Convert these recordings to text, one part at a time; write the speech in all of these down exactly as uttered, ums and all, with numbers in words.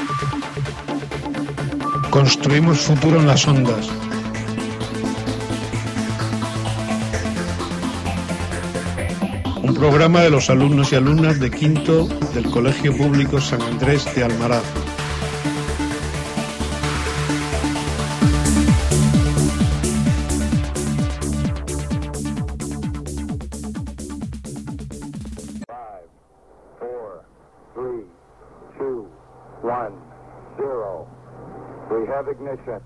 Construimos futuro en las ondas. Un programa de los alumnos y alumnas de quinto del Colegio Público San Andrés de Almaraz. Five, four, three, two, one, zero. We have ignition.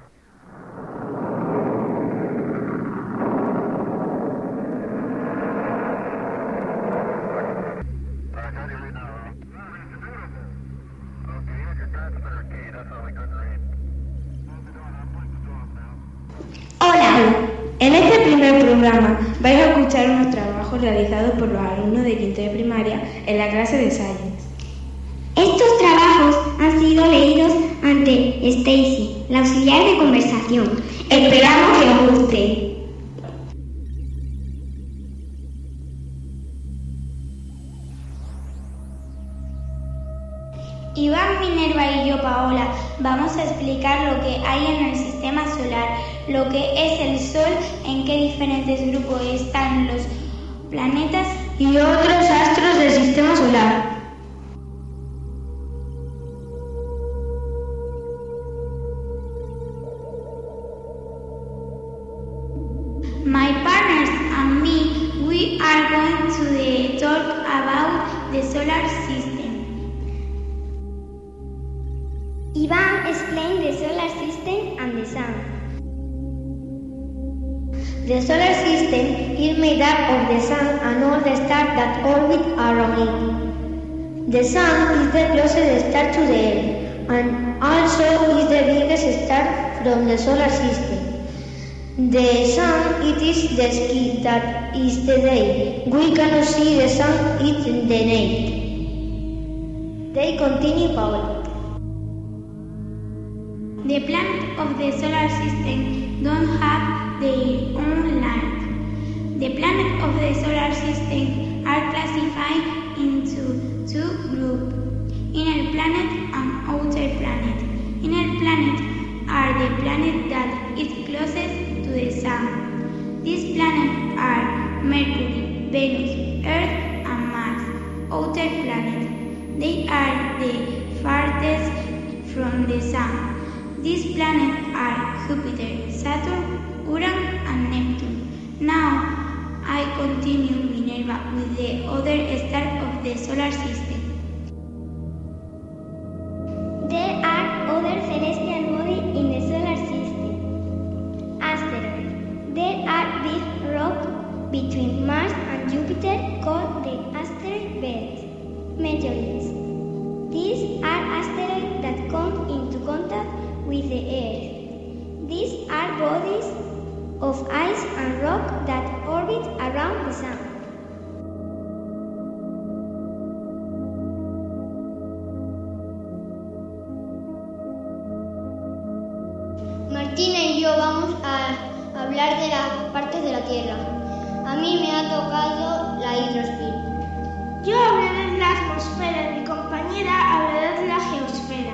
Hola, en este primer programa vais a escuchar unos trabajos realizados por los alumnos de quinto de primaria en la clase de Science. Estos trabajos han sido leídos ante Stacy, la auxiliar de conversación. Esperamos que os guste. Iván, Minerva y yo, Paola, vamos a explicar lo que hay en el sistema solar, lo que es el Sol, en qué diferentes grupos están los planetas y otros astros del sistema solar. My partners and me, we are going to talk about the solar system. Ivan explained the solar system and the sun. The solar system is made up of the sun and all the stars that orbit around it. The sun is the closest star to the Earth and also is the biggest star from the solar system. The sun, it is the sky that is the day. We cannot see the sun, it's the night. They continue, Paul. The planets of the solar system don't have their own light. The planets of the solar system are classified into two groups, inner planet and outer planet. Inner planet are the planets that is closest to the sun. These planets are Mercury, Venus, Earth and Mars. Outer planets, they are the farthest from the sun. These planets are Jupiter, Saturn, Uranus and Neptune. Now I continue, Minerva, with the other stars of the solar system. There are other celestial bodies in the solar system. Asteroids. There are big rocks between Mars and Jupiter called the asteroid belts. Meteorites. These are asteroids that come into contact with the Earth. These are bodies of ice and rock that orbit around the sun. Martina y yo vamos a hablar de las partes de la Tierra. A mí me ha tocado la hidrosfera. Yo hablaré de la atmósfera y mi compañera hablará de la geosfera.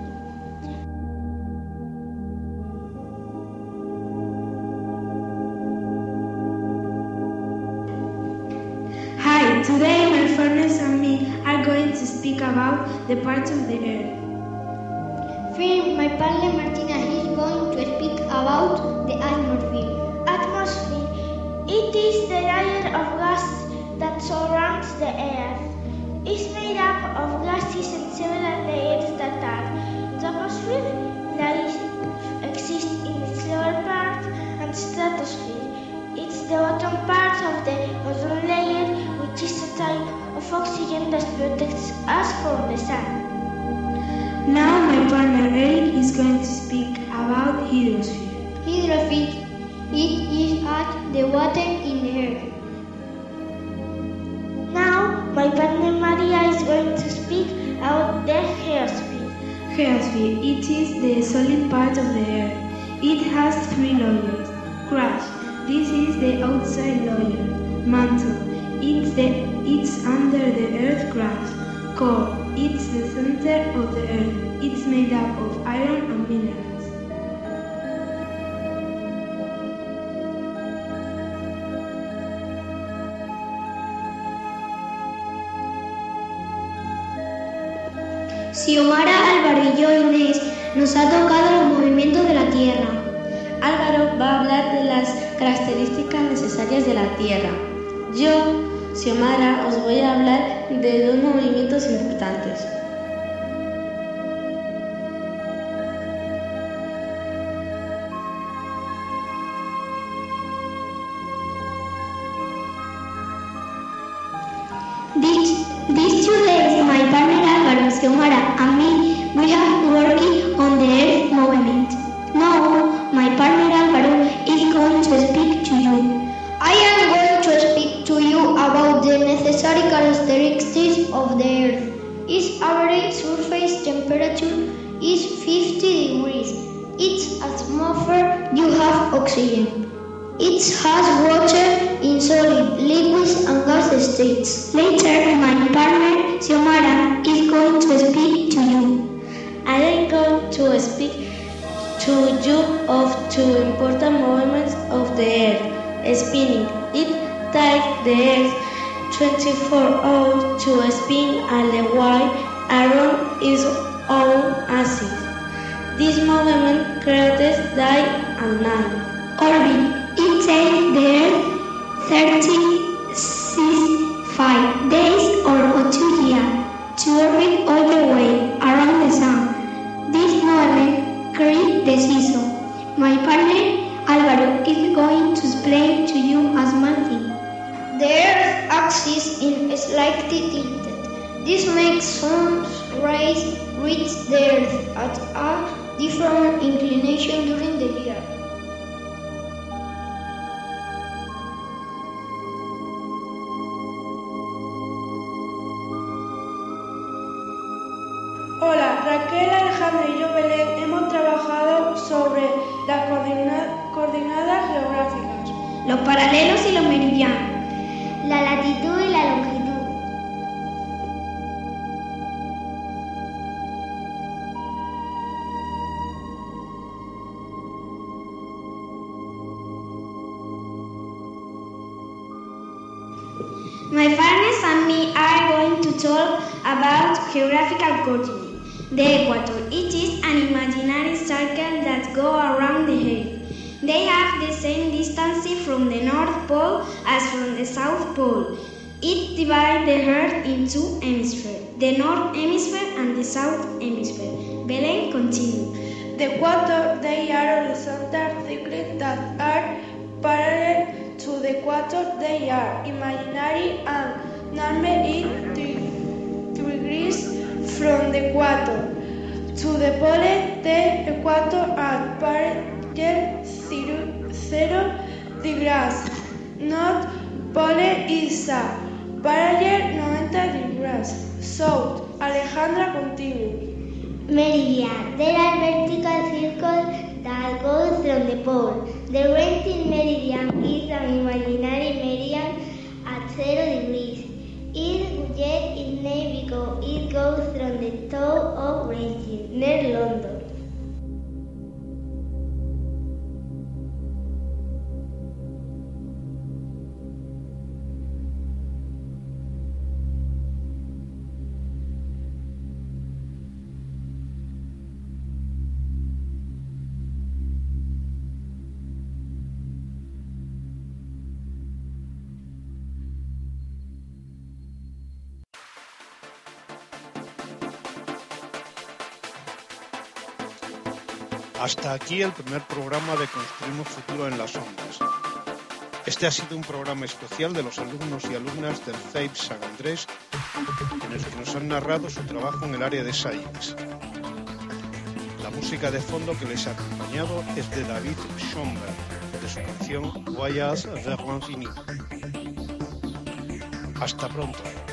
Hi, today my friends and me are going to speak about the parts of the Earth. First, my partner Martina is going to speak about the atmosphere. Atmosphere. It is the layer of gas that surrounds the Earth. It's made up of gases and several layers that are the atmosphere, layers exist in its lower part, and stratosphere. It's the bottom part of the ozone layer, which is a type of oxygen that protects us from the sun. Now my partner Eric is going to speak about hydrosphere. Hydrosphere. It is at the water in the earth. Now my partner Maria is going to speak about the geosphere. Geosphere. It is the solid part of the earth. It has three layers. Crust. This is the outside layer. Mantle. It's, the, it's under the earth crust. core. It's the center of the earth. It's made up of iron and minerals. Xiomara, Álvaro y yo, Inés, nos ha tocado los movimientos de la Tierra. Álvaro va a hablar de las características necesarias de la Tierra. Yo, Xiomara, os voy a hablar de dos movimientos importantes. These, these two days, my partner Álvaro, Xiomara, and me, we have working on the Earth movement. Now, my partner Álvaro is going to speak to you. I am going to speak to you about the necessary characteristics of the Earth. Its average surface temperature is fifty degrees. Its atmosphere, you have oxygen. It has water in solid, liquids and gas states. Later, my partner Xiomara is going to speak to you. I am going to speak to you of two important movements of the Earth. Spinning. It takes the Earth twenty-four hours to spin and the while around its own axis. This movement creates day and night. Orbit. It takes the Earth thirty-six five days or two years to orbit all the way around the Sun. This movement creates the season. My partner Álvaro is going to explain to you as something. The Earth's axis is slightly tilted. This makes sun rays reach the Earth at a different inclination during the year. Hola, Raquel, Alejandra y yo, Belén, hemos trabajado sobre las coordina- coordenadas geográficas, Los paralelos y los meridianos. La latitud y la longitud. My partners and me are going to talk about geographical coordinates. The equator. It is an imaginary circle that goes around the Earth. They have the same distance from the North Pole as from the South Pole. It divides the Earth into two hemispheres, the North Hemisphere and the South Hemisphere. Belén, continue. The equator, they are horizontal circles that are parallel to the equator. They are imaginary and named in degrees from the equator to the pole. The equator are parallel zero degrees. North Pole is a parallel ninety degrees. South. Alejandra, continue. Meridian. There are vertical circles that go from the pole. The renting meridian is an imaginary meridian at zero degrees. It jet is named because it goes from the top of Reading, near London. Hasta aquí el primer programa de Construimos Futuro en las Ondas. Este ha sido un programa especial de los alumnos y alumnas del C E I P San Andrés, en el que nos han narrado su trabajo en el área de Science. La música de fondo que les ha acompañado es de David Schomberg, de su canción Voyage vers l'infini. Hasta pronto.